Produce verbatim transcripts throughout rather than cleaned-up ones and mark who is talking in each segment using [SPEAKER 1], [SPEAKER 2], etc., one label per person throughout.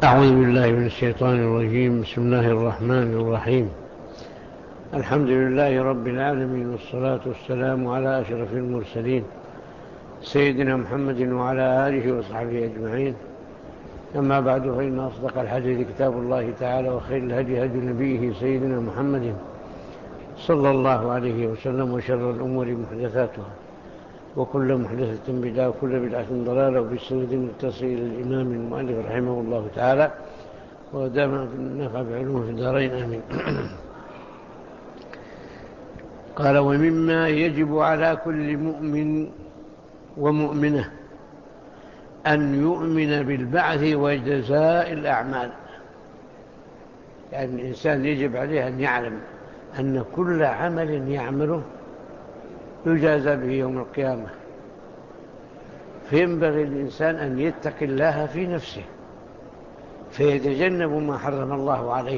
[SPEAKER 1] أعوذ بالله من الشيطان الرجيم. بسم الله الرحمن الرحيم. الحمد لله رب العالمين، والصلاة والسلام على أشرف المرسلين سيدنا محمد وعلى آله وصحبه أجمعين. أما بعد، فإن أصدق الحديث كتاب الله تعالى، وخير الهدي هدي نبيه سيدنا محمد صلى الله عليه وسلم، وشر الأمور محدثاتها، وكل محدثة بدعة، وكل بدعة ضلالة، وبالسند المتصل للإمام المؤلف رحمه الله تعالى، ودام نفع بعلومه في الدارين آمين. قال: ومما يجب على كل مؤمن ومؤمنة أن يؤمن بالبعث وجزاء الأعمال. يعني الإنسان يجب عليه أن يعلم أن كل عمل يعمله يجازى به يوم القيامة، فينبغي الإنسان أن يتقي الله في نفسه، فيتجنب ما حرم الله عليه،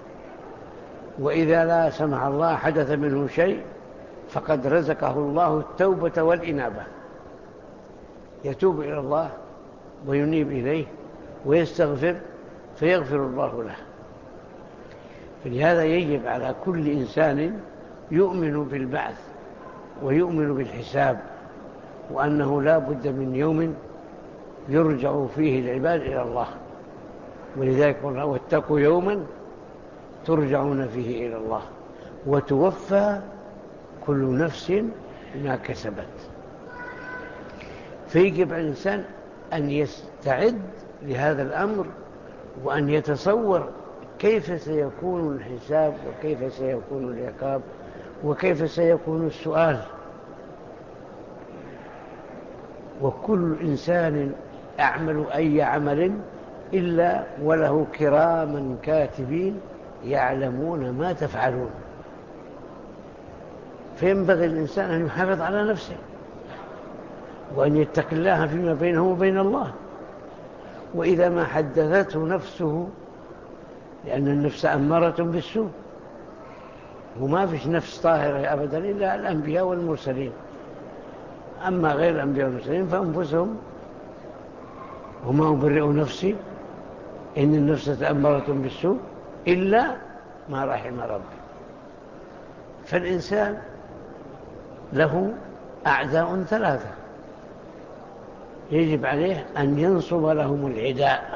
[SPEAKER 1] وإذا لا سمح الله حدث منه شيء فقد رزقه الله التوبة والإنابة، يتوب إلى الله وينيب إليه ويستغفر فيغفر الله له. فلهذا يجب على كل إنسان يؤمن بالبعث ويؤمن بالحساب، وأنه لا بد من يوم يرجع فيه العباد إلى الله. ولذلك قلنا: واتقوا يوما ترجعون فيه إلى الله وتوفى كل نفس ما كسبت. فيجب على الإنسان أن يستعد لهذا الأمر، وأن يتصور كيف سيكون الحساب، وكيف سيكون العقاب، وكيف سيكون السؤال. وكل إنسان أعمل أي عمل إلا وله كراما كاتبين يعلمون ما تفعلون. فينبغي الإنسان أن يحافظ على نفسه، وأن يتقي الله فيما بينه وبين الله. وإذا ما حدثته نفسه، لأن النفس أمارة بالسوء، وما فيش نفس طاهرة أبدا إلا الأنبياء والمرسلين. أما غير الأنبياء والمرسلين فأنفسهم، وما أبرئ نفسي إن النفس تأمرة بالسوء إلا ما رحم ربي. فالإنسان له أعداء ثلاثة، يجب عليه أن ينصب لهم العداء،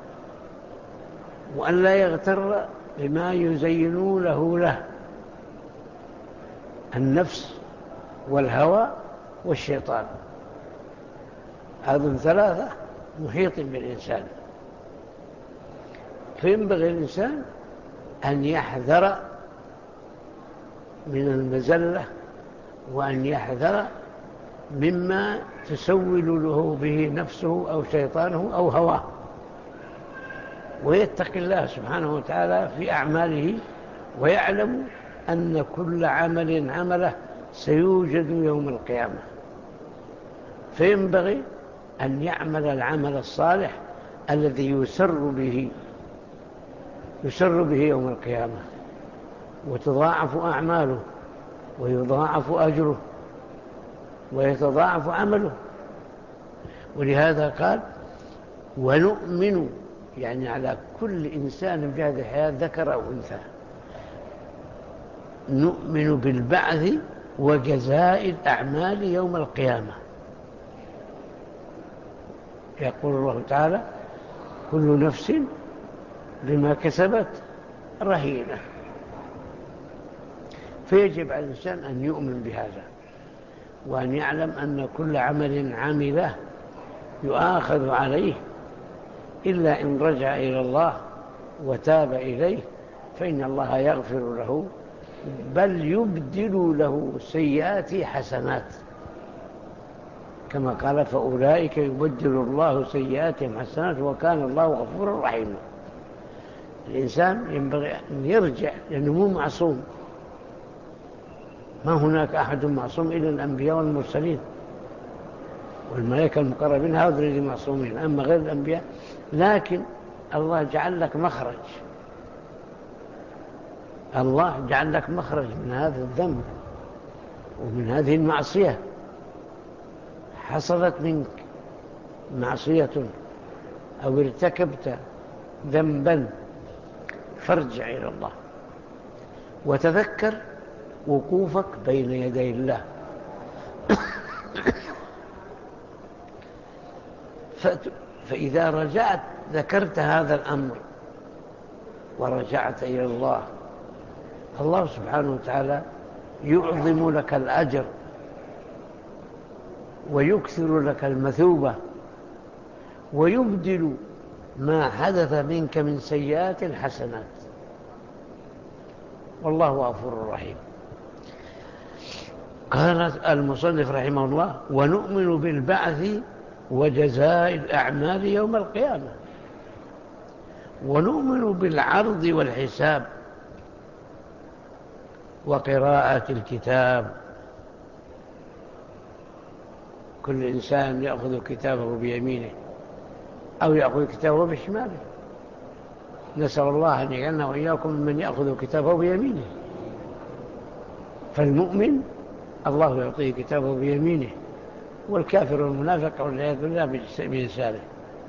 [SPEAKER 1] وأن لا يغتر بما يزينونه له، النفس والهوى والشيطان. هذه ثلاثة محيط بالإنسان. فينبغي الإنسان أن يحذر من المزلة، وأن يحذر مما تسول له به نفسه أو شيطانه أو هواه، ويتقي الله سبحانه وتعالى في أعماله، ويعلم أن كل عمل عمله سيوجد يوم القيامة. فينبغي أن يعمل العمل الصالح الذي يسر به يسر به يوم القيامة، وتضاعف أعماله، ويضاعف أجره، ويتضاعف عمله. ولهذا قال: ونؤمن، يعني على كل إنسان في هذه الحياة ذكر أو أنثى، نؤمن بالبعث وجزاء الأعمال يوم القيامة. يقول الله تعالى: كل نفس بما كسبت رهينة. فيجب على الإنسان أن يؤمن بهذا، وأن يعلم أن كل عمل عمله يؤاخذ عليه، إلا إن رجع إلى الله وتاب إليه فإن الله يغفر له، بل يبدل له سيئات حسنات، كما قال: فأولئك يبدل الله سيئاتهم حسنات وكان الله غفورا رحيما. الإنسان ينبغي أن يرجع، لأنه مو معصوم، ما هناك أحد معصوم إلا الأنبياء والمرسلين والملائكة المقربين، هؤلاء الذين معصومين. أما غير الأنبياء، لكن الله جعل لك مخرج، الله جعل لك مخرج من هذا الذنب ومن هذه المعصية. حصلت منك معصية أو ارتكبت ذنبا فارجع إلى الله وتذكر وقوفك بين يدي الله. فإذا رجعت ذكرت هذا الأمر ورجعت إلى الله، الله سبحانه وتعالى يعظم لك الأجر ويكثر لك المثوبة ويبدل ما حدث منك من سيئات الحسنات، والله غفور رحيم. قال المصنف رحمه الله: ونؤمن بالبعث وجزاء الأعمال يوم القيامة، ونؤمن بالعرض والحساب وقراءة الكتاب. كل إنسان يأخذ كتابه بيمينه أو يأخذ كتابه بشماله. نسأل الله أن يجعلنا وإياكم من يأخذ كتابه بيمينه. فالمؤمن الله يعطيه كتابه بيمينه، والكافر والمنافق والعياذ بالله بيساره.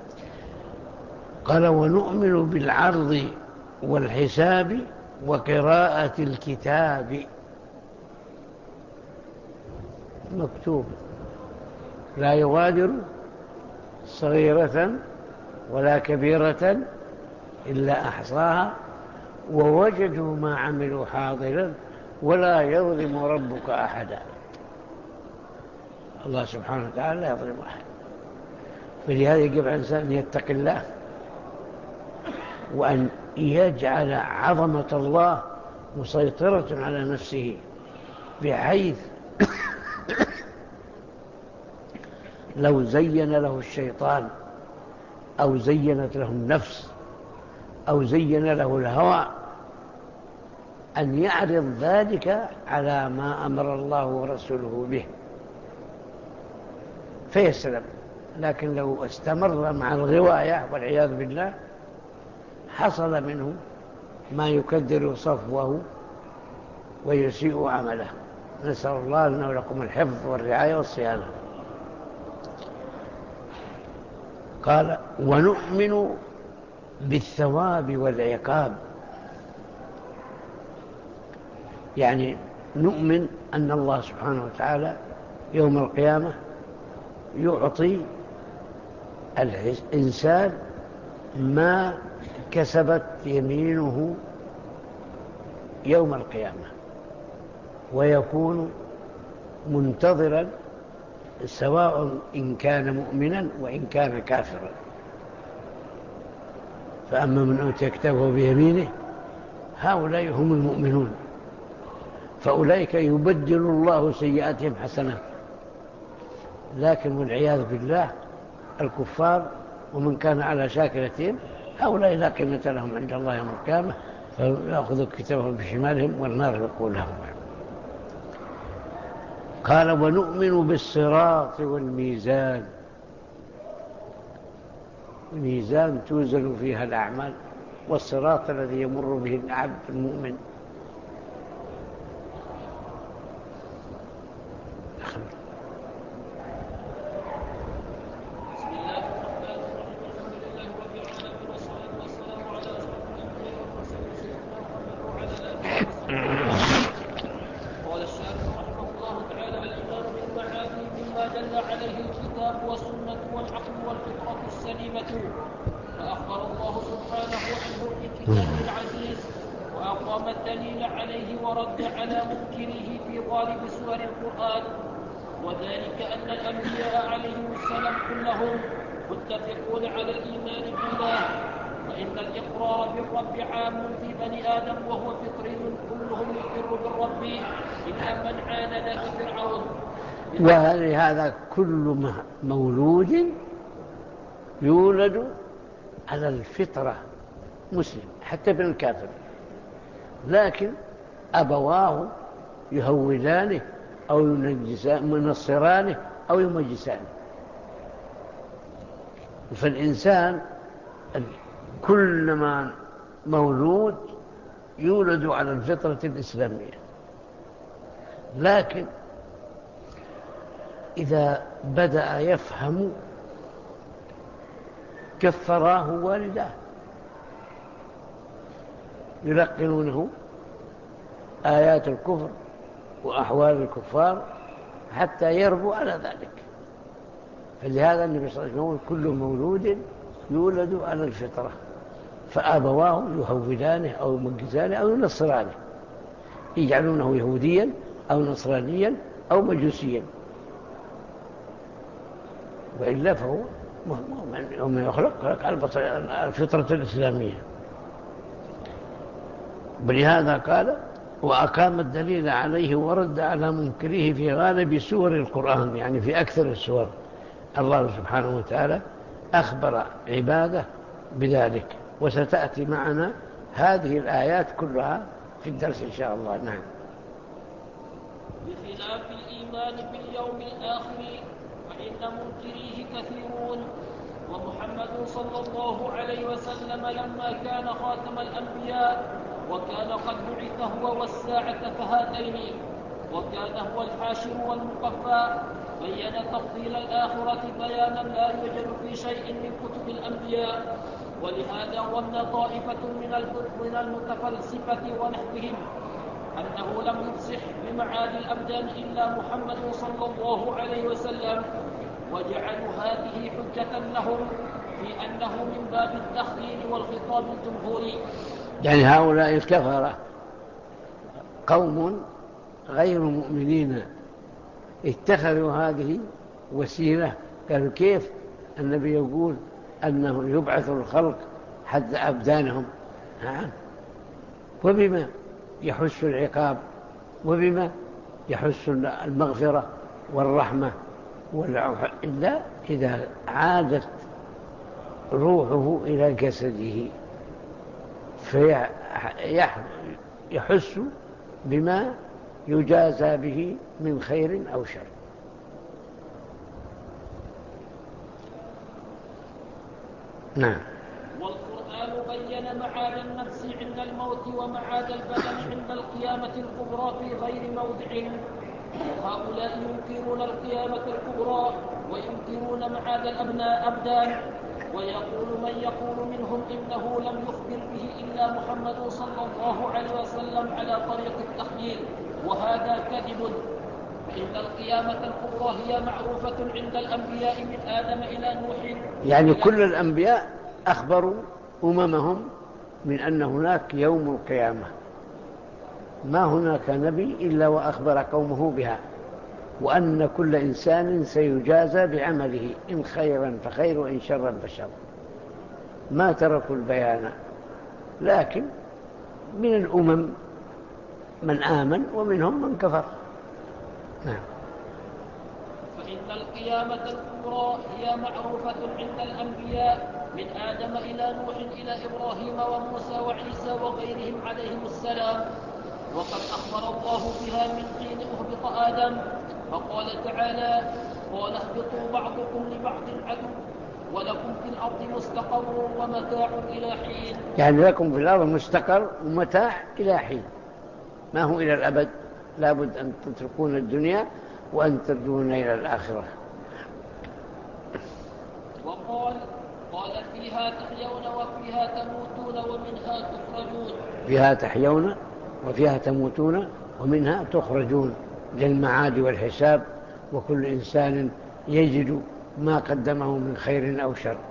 [SPEAKER 1] قال: ونؤمن بالعرض والحساب وقراءة الكتاب. مكتوب لا يغادر صغيرة ولا كبيرة إلا أحصاها ووجدوا ما عملوا حاضرا ولا يظلم ربك أحدا. الله سبحانه وتعالى لا يظلم أحد. فلهذا يجب على الإنسان أن يتقي الله وأن يجعل عظمة الله مسيطرة على نفسه، بحيث لو زين له الشيطان أو زينت له النفس أو زين له الهوى أن يعرض ذلك على ما أمر الله ورسوله به فيسلم. لكن لو استمر مع الغواية والعياذ بالله حصل منه ما يكدر صفوه ويسيء عمله. نسأل الله لنا ولكم الحفظ والرعاية والصيانة. قال: ونؤمن بالثواب والعقاب، يعني نؤمن أن الله سبحانه وتعالى يوم القيامة يعطي الإنسان ما كسبت يمينه يوم القيامة، ويكون منتظرا سواء إن كان مؤمنا وإن كان كافرا. فأما من أوتي كتابه بيمينه هؤلاء هم المؤمنون، فأولئك يبدل الله سيئاتهم حسنات. لكن والعياذ بالله الكفار ومن كان على شاكلتهم هؤلاء لا قيمة لهم عند الله يوم القيامة، فيأخذوا كتابهم بشمالهم والنار يقول لهم. قال: ونؤمن بالصراط والميزان، الميزان توزن فيها الأعمال، والصراط الذي يمر به العبد المؤمن.
[SPEAKER 2] قال الشارح رحمه الله تعالى: الإيمان بالمعاني مما دل عليه الكتاب والسنة والعقل والفطرة السليمة. فأخبر الله سبحانه عنه في كتابه العزيز وأقام الدليل عليه ورد على منكره في غالب سور القرآن، وذلك أن الأنبياء عليهم السلام كلهم متفقون على الإيمان بالله، فإن الإقرار بالرب عام في بني آدم وهو فطري، كلهم يقر بالرب إلا من عاند كفرعون.
[SPEAKER 1] ولهذا كل مولود يولد على الفطرة مسلم حتى ابن الكافر، لكن أبواه يهودانه أو ينصرانه أو يمجسانه. فالإنسان كلما مولود يولد على الفطرة الإسلامية، لكن إذا بدأ يفهم كفراه والداه يلقنونه آيات الكفر وأحوال الكفار حتى يربوا على ذلك. فلهذا النبي صلى الله عليه وسلم يقول كل مولود يولد على الفطرة فأبواه يهودانه أو يمجزانه أو ينصرانه، يجعلونه يهوديا أو نصرانيا أو مجوسيا، وإلا فهو يوم يخلق خلق على الفطرة الإسلامية. ولهذا قال وأقام الدليل عليه ورد على منكره في غالب سور القرآن، يعني في أكثر السور الله سبحانه وتعالى أخبر عباده بذلك، وستأتي معنا هذه الآيات كلها في الدرس إن شاء الله. نعم.
[SPEAKER 2] بخلاف الإيمان باليوم الآخر فإن منكريه كثيرون، ومحمد صلى الله عليه وسلم لما كان خاتم الأنبياء وكان قد بعث هو والساعة كهاتين، وكان هو الحاشر والمقفى، بين تفضيل الآخرة بيانا لا يوجد في شيء من كتب الأنبياء. ولهذا ظن طائفة من المتفلسفة ونحوهم أنه لم يفصح بمعاد الأبدان إلا محمد صلى الله عليه وسلم، وجعلوا هذه حجة لهم في أنه من باب التخييل والخطاب الجمهوري.
[SPEAKER 1] يعني هؤلاء الكفرة قوم غير مؤمنين اتخذوا هذه وسيلة، قالوا كيف النبي يقول أنه يبعث الخلق حتى أبدانهم، وبما يحس العقاب وبما يحس المغفرة والرحمة والعفو إلا إذا عادت روحه إلى جسده فيحس بما يجازى به من خير أو شر. نعم.
[SPEAKER 2] والقرآن بين معاد النفس عند الموت ومعاد البدن عند القيامة الكبرى في غير موضع. هؤلاء ينكرون القيامة الكبرى وينكرون معاد الأبناء أبدان، ويقول من يقول منهم إنه لم يخبر به إلا محمد صلى الله عليه وسلم على طريق التخييل، وهذا كذب. فإن القيامة الكبرى هي معروفة عند الأنبياء من آدم إلى نوح.
[SPEAKER 1] يعني كل الأنبياء أخبروا أممهم من أن هناك يوم القيامة، ما هناك نبي إلا وأخبر قومه بها، وأن كل إنسان سيجازى بعمله إن خيرا فخير وإن شرا فشر، ما تركوا البيان. لكن من الأمم من آمن ومنهم من كفر. نعم.
[SPEAKER 2] فإن القيامة الكبرى هي معروفة عند الأنبياء من آدم إلى نوح إلى إبراهيم وموسى وعيسى وغيرهم عليهم السلام، وقد أخبر الله بها من حين أهبط آدم، فقال تعالى قال اهبطوا بعضكم لبعض عدو ولكم في الأرض مستقر ومتاع إلى حين.
[SPEAKER 1] يعني لكم في الأرض مستقر ومتاع إلى حين، ما هو إلى الأبد، لابد أن تتركون الدنيا وأن ترجون إلى الآخرة.
[SPEAKER 2] وقال قال فيها تحيون وفيها تموتون ومنها تخرجون.
[SPEAKER 1] فيها تحيون وفيها تموتون ومنها تخرجون، للمعاد والحساب، وكل إنسان يجد ما قدمه من خير أو شر.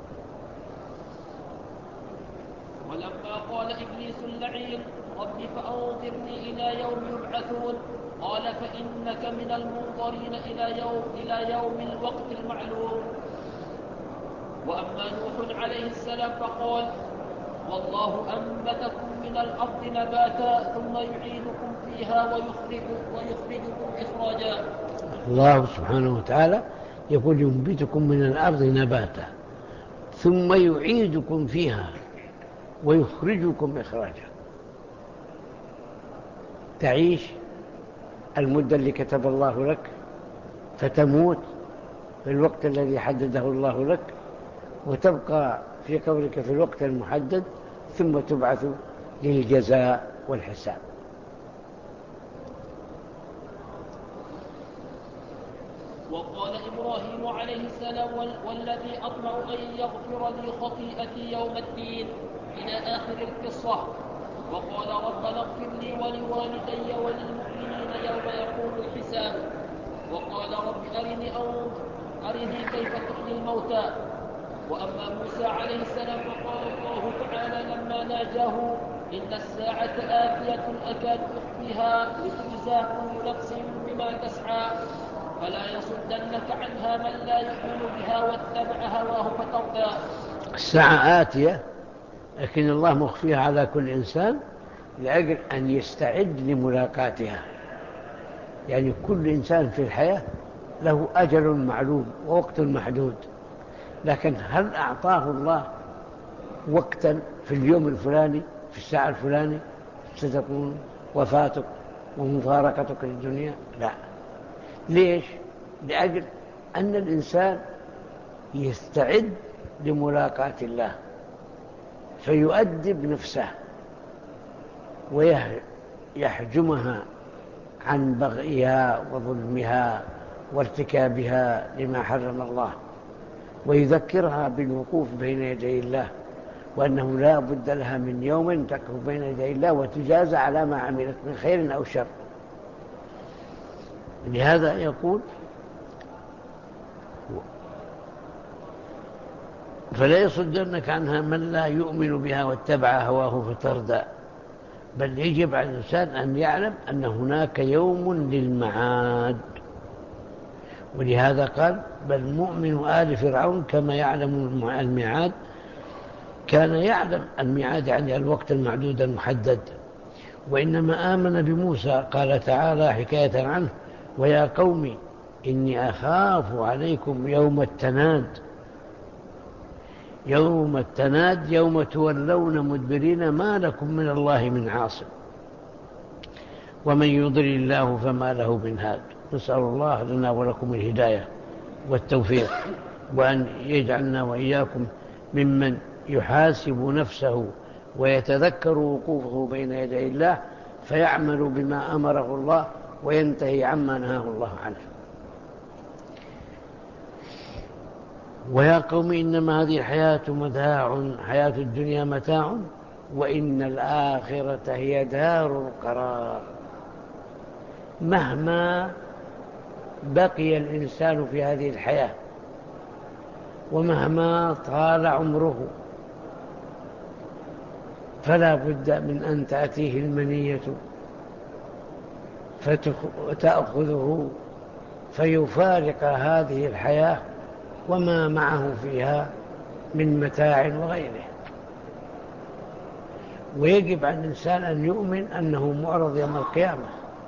[SPEAKER 2] ولما قال إبليس اللعين رب فأنظرني إلى يوم يبعثون قال فإنك من المنظرين إلى يوم, إلى يوم الوقت المعلوم. وأما نوح عليه السلام فقال والله أنبتكم من الأرض نباتا ثم يعيدكم فيها ويخرجكم, ويخرجكم إخراجا.
[SPEAKER 1] الله سبحانه وتعالى يقول ينبتكم من الأرض نباتا ثم يعيدكم فيها ويخرجكم إخراجا. تعيش المدة اللي كتب الله لك فتموت في الوقت الذي حدده الله لك، وتبقى في قبرك في الوقت المحدد، ثم تبعث للجزاء والحساب.
[SPEAKER 2] وقال إبراهيم عليه السلام والذي أطمع أن يغفر لي خطيئتي يوم الدين إلى آخر القصة. وقال ربنا اغفر لي ولوالدي وللمؤمنين يوم يقوم الحساب. وقال رب أرني أنظر أرني كيف تحيي الموتى. وأما موسى عليه السلام فقال الله تعالى لما ناجاه إن الساعة آتية أكاد أخفيها لتجزى كل نفس بما تسعى فلا يصدنك عنها من لا يؤمن بها واتبع هواه فتردى.
[SPEAKER 1] الساعة آتية، لكن الله مخفيها على كل إنسان لأجل أن يستعد لملاقاتها. يعني كل إنسان في الحياة له أجل معلوم ووقت محدود، لكن هل أعطاه الله وقتا في اليوم الفلاني في الساعة الفلاني ستكون وفاتك ومفارقتك للدنيا؟ لا. ليش؟ لأجل أن الإنسان يستعد لملاقاة الله فيؤدب نفسه ويحجمها عن بغيها وظلمها وارتكابها لما حرم الله، ويذكرها بالوقوف بين يدي الله وأنه لا بد لها من يوم تقف بين يدي الله وتجازى على ما عملت من خير أو شر. لهذا يقول فلا يصدنك عنها من لا يؤمن بها واتبع هواه فتردى. بل يجب على الإنسان أن يعلم أن هناك يوم للمعاد. ولهذا قال بل مؤمن آل فرعون كما يعلم الميعاد، كان يعلم الميعاد يعني الوقت المعدود المحدد، وإنما آمن بموسى. قال تعالى حكاية عنه ويا قوم إني أخاف عليكم يوم التناد. يوم التناد يوم تولون مدبرين ما لكم من الله من عاصم ومن يضلل الله فما له من هاد. نسأل الله لنا ولكم الهداية والتوفيق، وأن يجعلنا وإياكم ممن يحاسب نفسه ويتذكر وقوفه بين يدي الله فيعمل بما أمره الله وينتهي عما نهاه الله عنه. ويا قوم إنما هذه الحياة متاع، حياة الدنيا متاع وإن الآخرة هي دار القرار. مهما بقي الإنسان في هذه الحياة ومهما طال عمره فلا بد من أن تأتيه المنية فتأخذه فيفارق هذه الحياة وما معه فيها من متاع وغيره. ويجب على الإنسان أن يؤمن أنه معرض يوم القيامة،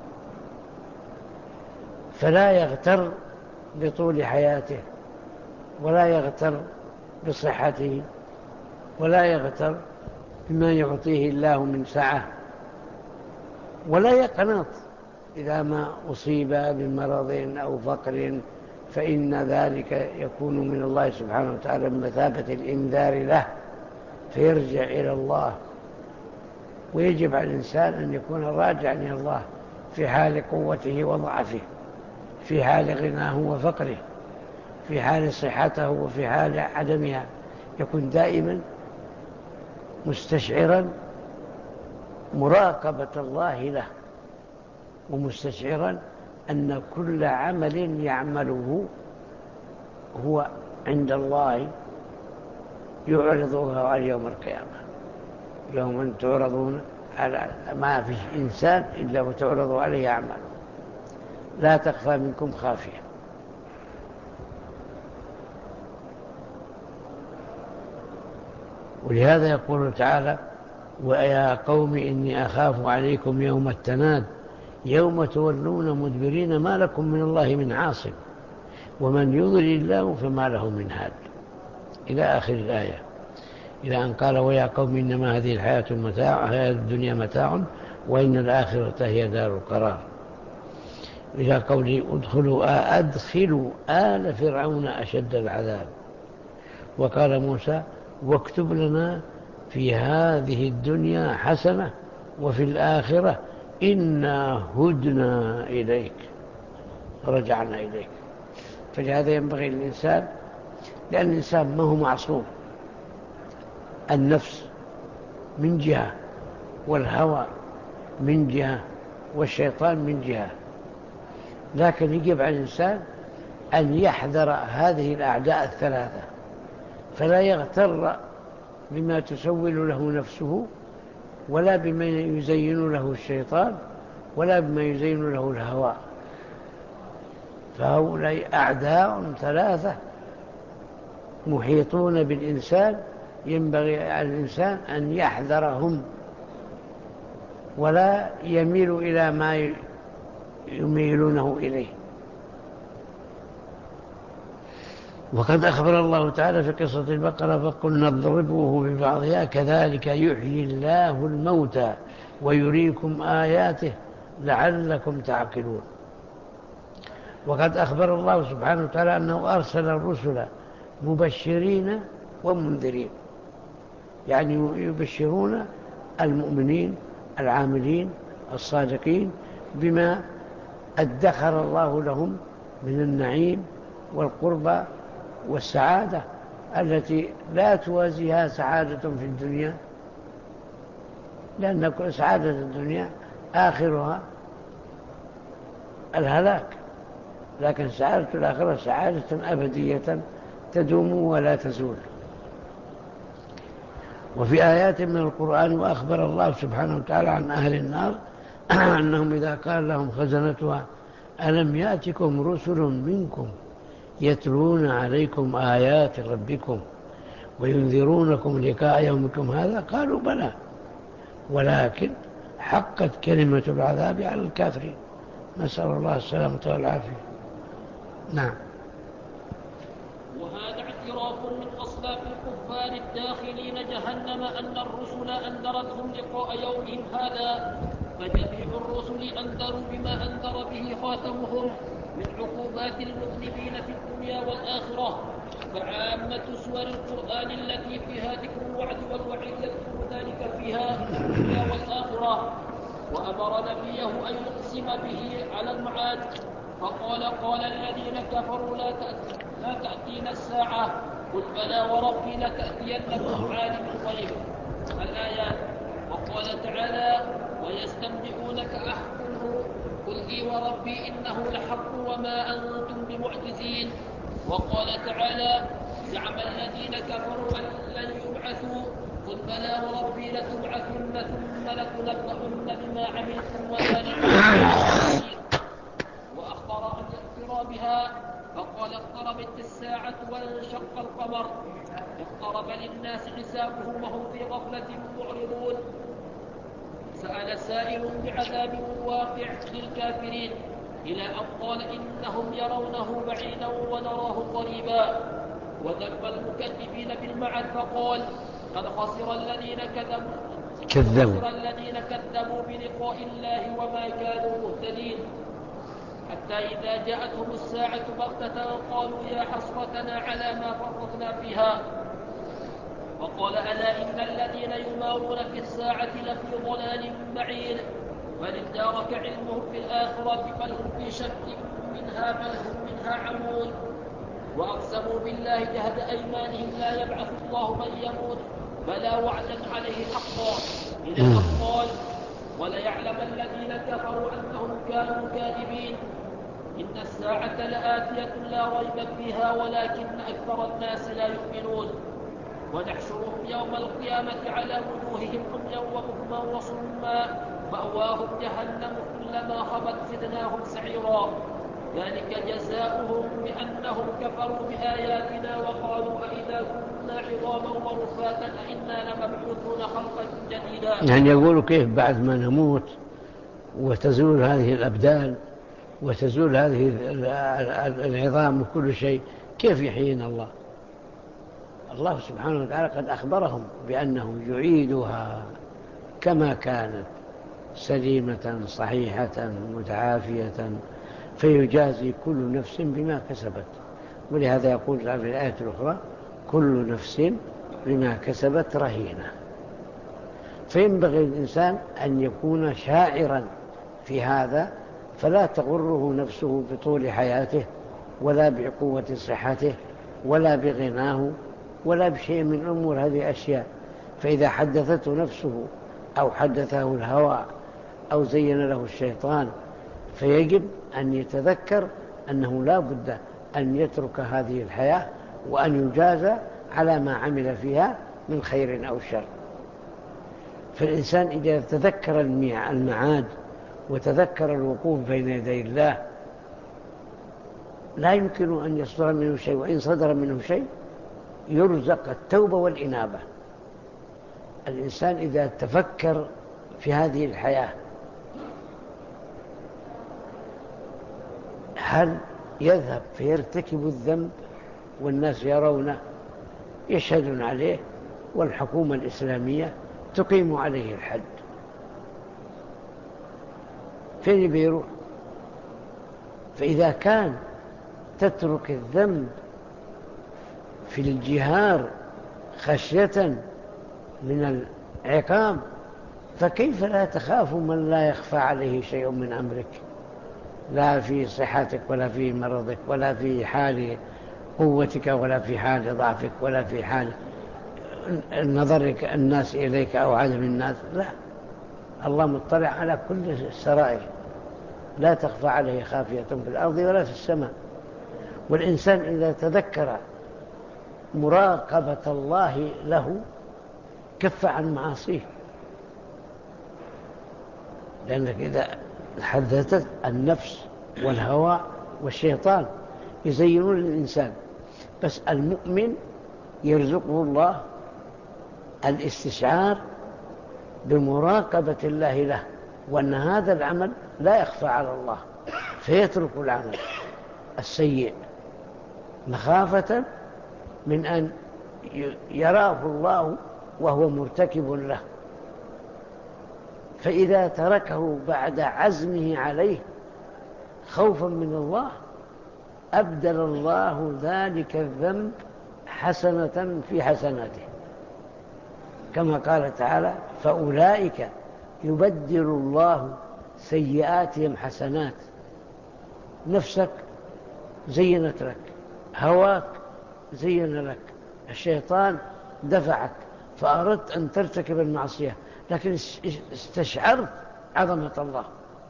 [SPEAKER 1] فلا يغتر بطول حياته ولا يغتر بصحته ولا يغتر بما يعطيه الله من سعة، ولا يقنط إذا ما أصيب بمرض أو فقر، فإن ذلك يكون من الله سبحانه وتعالى بمثابة الإنذار له فيرجع إلى الله. ويجب على الإنسان أن يكون راجعا إلى الله في حال قوته وضعفه، في حال غناه وفقره، في حال صحته وفي حال عدمها، يكون دائما مستشعرا مراقبة الله له ومستشعرا أن كل عمل يعمله هو عند الله يعرضه على يوم القيامة. يوم تعرضون على ما في إنسان إلا وتعرض عليه أعماله لا تخفى منكم خافية. ولهذا يقول تعالى ويا قوم إني أخاف عليكم يوم التناد يوم تولون مدبرين ما لكم من الله من عاصم ومن يضلل الله فما له من هاد، إلى آخر الآية، إلى أن قال ويا قوم إنما هذه الحياة المتاع حياة الدنيا متاع وإن الآخرة هي دار القرار، إلى قوله ادخلوا أدخلوا آل فرعون أشد العذاب. وقال موسى واكتب لنا في هذه الدنيا حسنة وفي الآخرة إنا هدنا إليك رجعنا إليك. فلهذا ينبغي للإنسان، لأن الإنسان ما هو معصوم، النفس من جهة والهوى من جهة والشيطان من جهة، لكن يجب على الإنسان أن يحذر هذه الأعداء الثلاثة، فلا يغتر بما تسول له نفسه، ولا بما يزين له الشيطان، ولا بما يزين له الهوى. فهؤلاء أعداء ثلاثة محيطون بالإنسان، ينبغي على الإنسان أن يحذرهم ولا يميل إلى ما يميلونه إليه. وقد أخبر الله تعالى في قصة البقرة فقلنا اضربوه ببعضها كذلك يحيي الله الموتى ويريكم آياته لعلكم تعقلون. وقد أخبر الله سبحانه وتعالى أنه أرسل الرسل مبشرين ومنذرين، يعني يبشرون المؤمنين العاملين الصادقين بما ادخر الله لهم من النعيم والقربى والسعادة التي لا توازيها سعادة في الدنيا، لأن سعادة الدنيا آخرها الهلاك، لكن سعادة الآخرة سعادة أبدية تدوم ولا تزول. وفي آيات من القرآن وأخبر الله سبحانه وتعالى عن أهل النار أنهم إذا قال لهم خزنتها ألم يأتكم رسل منكم يتلون عليكم آيات ربكم وينذرونكم لقاء يومكم هذا قالوا بلى ولكن حقت كلمة العذاب على الكافرين. نسأل الله السلامة والعافية. نعم.
[SPEAKER 2] وهذا اعتراف من أصلاف الكفار الداخلين جهنم أن الرسل أنذرتهم لقاء يومهم هذا، فجميع الرسل أنذروا بما أنذر به خاتمهم من عقوبات المذنبين في الدنيا والآخرة. فعامة سور القرآن التي فيها ذكر الوعد والوعيد يذكر ذلك فيها في الدنيا والآخرة. وأمر نبيه أن يقسم به على المعاد، فقال قال الذين كفروا لا تأتي لا تأتينا الساعة، قل بلى وربي لتأتينكم عالم الغيب الآيات. وقال تعالى ويستنبئونك أحق هو، قل إي وربي إنه لحق وما أنتم بمعجزين. وقال تعالى زعم الذين كفروا أن لن يبعثوا، قل بلى وربي لتبعثن ثم لتنبؤن بما عملتم وذلك وأخبر عن اقترابها فقال اقتربت الساعة وانشق القمر اقترب للناس حسابهم وهم في غفلة معرضون. سأل سائل بعذاب واقع للكافرين إلى أن قال إنهم يرونه بعيدا ونراه قريبا. وذب المكذبين بالمعد فقال قد خسر الذين كذبوا
[SPEAKER 1] كذبوا
[SPEAKER 2] خسر الذين كذبوا بلقاء الله وما كانوا مهتدين. حتى إذا جاءتهم الساعة بغتة قالوا يا حسرتنا على ما فرطنا فيها. وقال ألا إن الذين يمارون في الساعة لفي ضلال بعيد، بل ادارك علمهم في الآخرة بل هم في شك منها بل هم منها عمون. وأقسموا بالله جهد أيمانهم لا يبعث الله من يموت بلى وعدا عليه حقا، إلى أن قال وليعلم الذين كفروا أنهم كانوا كاذبين. إن الساعة لآتية لا ريب فيها ولكن أكثر الناس لا يؤمنون. ونحشرهم يوم القيامة على وجوههم عميا وبكما وصما مأواهم جهنم كلما خبت زدناهم سعيرا. ذلك جزاؤهم بأنهم كفروا بآياتنا وقالوا أئذا كنا عظاما ورفاتا أئنا لمبعوثون خلقا جديدا.
[SPEAKER 1] يعني يقولوا كيف بعد ما نموت وتزول هذه الأبدان وتزول هذه العظام وكل شيء كيف يحيينا الله؟ الله سبحانه وتعالى قد أخبرهم بأنه يعيدها كما كانت سليمة صحيحة متعافية، فيجازي كل نفس بما كسبت. ولهذا يقول في الآية الأخرى كل نفس بما كسبت رهينة. فينبغي الإنسان أن يكون شاعرا في هذا، فلا تغره نفسه بطول حياته ولا بقوة صحته ولا بغناه ولا بشيء من أمور هذه أشياء. فإذا حدثته نفسه أو حدثه الهوى أو زين له الشيطان، فيجب أن يتذكر أنه لا بد أن يترك هذه الحياة وأن يجازى على ما عمل فيها من خير أو شر. فالإنسان إذا تذكر المعاد وتذكر الوقوف بين يدي الله لا يمكن أن يصدر منه شيء، وإن صدر منه شيء يرزق التوبة والإنابة. الإنسان إذا تفكر في هذه الحياة هل يذهب فيرتكب الذنب والناس يرونه يشهدون عليه والحكومة الإسلامية تقيم عليه الحد، فين بيروح؟ فإذا كان تترك الذنب في الجهار خشية من العقاب، فكيف لا تخاف من لا يخفى عليه شيء من أمرك، لا في صحتك ولا في مرضك ولا في حال قوتك ولا في حال ضعفك ولا في حال نظرك الناس إليك أو عدم الناس، لا، الله مطلع على كل السرائر، لا تخفى عليه خافية في الأرض ولا في السماء. والإنسان إذا تذكر مراقبة الله له كف عن معاصيه، لأنك إذا حدثت النفس والهوى والشيطان يزينون الإنسان، بس المؤمن يرزقه الله الاستشعار بمراقبة الله له، وأن هذا العمل لا يخفى على الله، فيترك العمل السيء مخافة من أن يراه الله وهو مرتكب له. فإذا تركه بعد عزمه عليه خوفا من الله أبدل الله ذلك الذنب حسنة في حسناته، كما قال تعالى: فأولئك يبدل الله سيئاتهم حسنات. نفسك زينت لك، هواك زين لك، الشيطان دفعك فأردت أن ترتكب المعصية، لكن استشعرت عظمة الله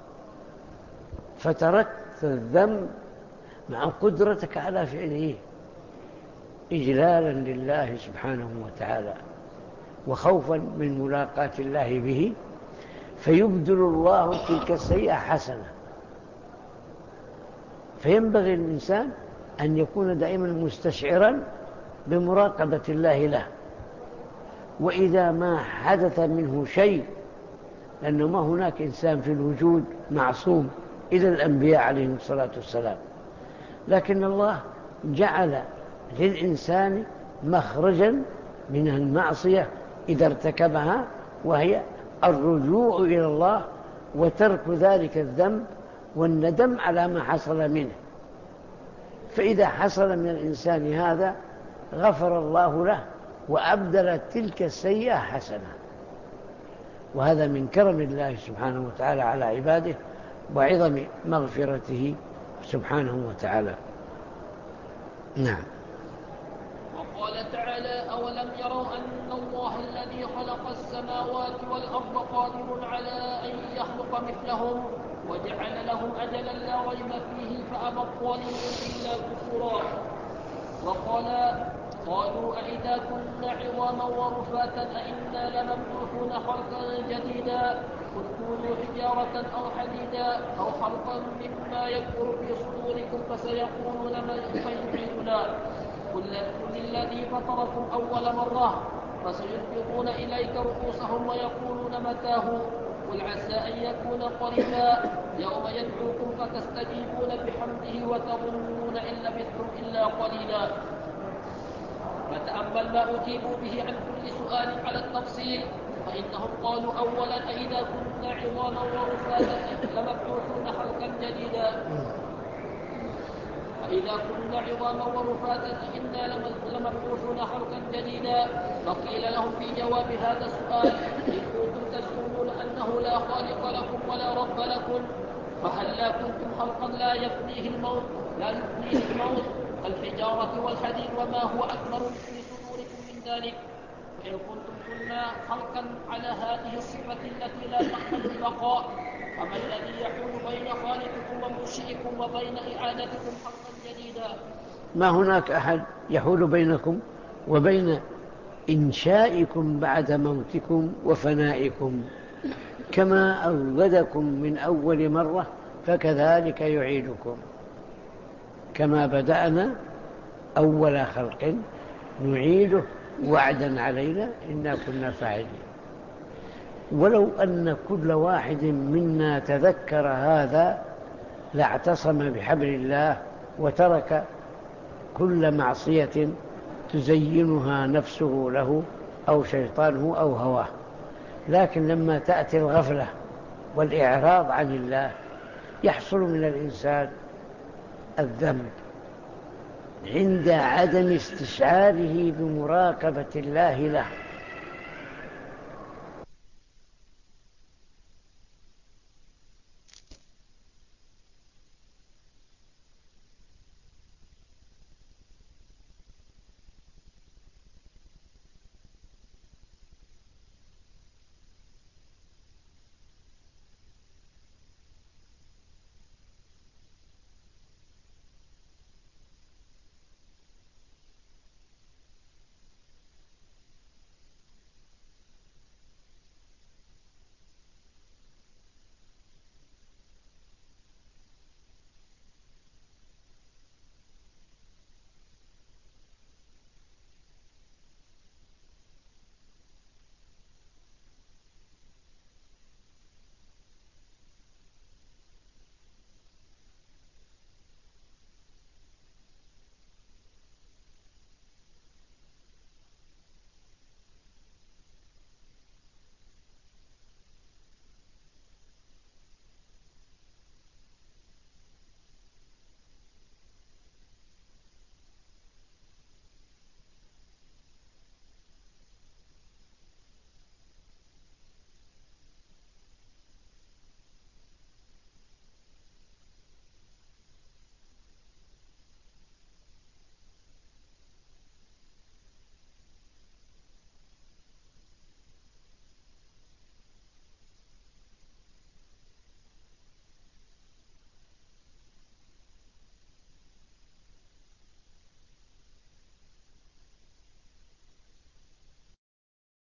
[SPEAKER 1] فتركت الذنب مع قدرتك على فعله إجلالا لله سبحانه وتعالى وخوفا من ملاقاة الله به، فيبدل الله تلك السيئة حسنة. فينبغي الإنسان أن يكون دائما مستشعرا بمراقبة الله له، وإذا ما حدث منه شيء، لأنه ما هناك إنسان في الوجود معصوم إلى الأنبياء عليهم الصلاة والسلام، لكن الله جعل للإنسان مخرجا من المعصية إذا ارتكبها، وهي الرجوع إلى الله وترك ذلك الذنب والندم على ما حصل منه. فإذا حصل من الإنسان هذا غفر الله له وأبدل تلك السيئة حسنة، وهذا من كرم الله سبحانه وتعالى على عباده وعظم مغفرته سبحانه وتعالى. نعم.
[SPEAKER 2] وقال تعالى: أولم يروا أن الله الذي خلق السماوات والأرض قادر على أن يخلق مثلهم وجعل لهم أجلا لا ريب فيه فأبى الظالمون إلا كفورا. وقال: قالوا أئذا كنا عظاما ورفاتا أئنا لمبعوثون خلقا جديدا قل كونوا حجارة أو حديدا أو خلقا مما يكبر في صدوركم فسيقولون من يعيدنا قل للذي فطركم أول مرة فسينفضون إليك رؤوسهم ويقولون متاه قل عسى أن يكون قريبا يوم يدعوكم فتستجيبون بحمده وتظنون إن لبثتم إلا قليلا. فتأمل ما أجيبوا به عن كل سؤال على التفصيل، فإنهم قالوا أولا: أئذا كنا عظاما ورفاتا لمبعوثون خلقا جديدا أئذا كنا عظاما ورفاتا إنا لمبعوثون خلقا جديدا. فقيل لهم في جواب هذا السؤال: إن كنتم تزعمون أنه لا خالق لكم ولا رب لكم فهلا كنتم خلقا لا يفنيه الموت لا يفنيه الموت الحجارة والحديد وما هو أكبر في صدوركم من ذلك وإن كنتم كنا خلقا على هذه الصفة التي لا تقبل البقاء، فما الذي يحول بين خالقكم ومنشئكم وبين إعادتكم خلقا جديدا؟
[SPEAKER 1] ما هناك أحد يحول بينكم وبين إنشائكم بعد موتكم وفنائكم. كما أوجدكم من أول مرة فكذلك يعيدكم، كما بدأنا أول خلق نعيده وعدا علينا إنا كنا فاعلين. ولو أن كل واحد منا تذكر هذا لاعتصم بحبل الله وترك كل معصية تزينها نفسه له أو شيطانه أو هواه. لكن لما تأتي الغفلة والإعراض عن الله يحصل من الإنسان الذنب عند عدم استشعاره بمراقبة الله له.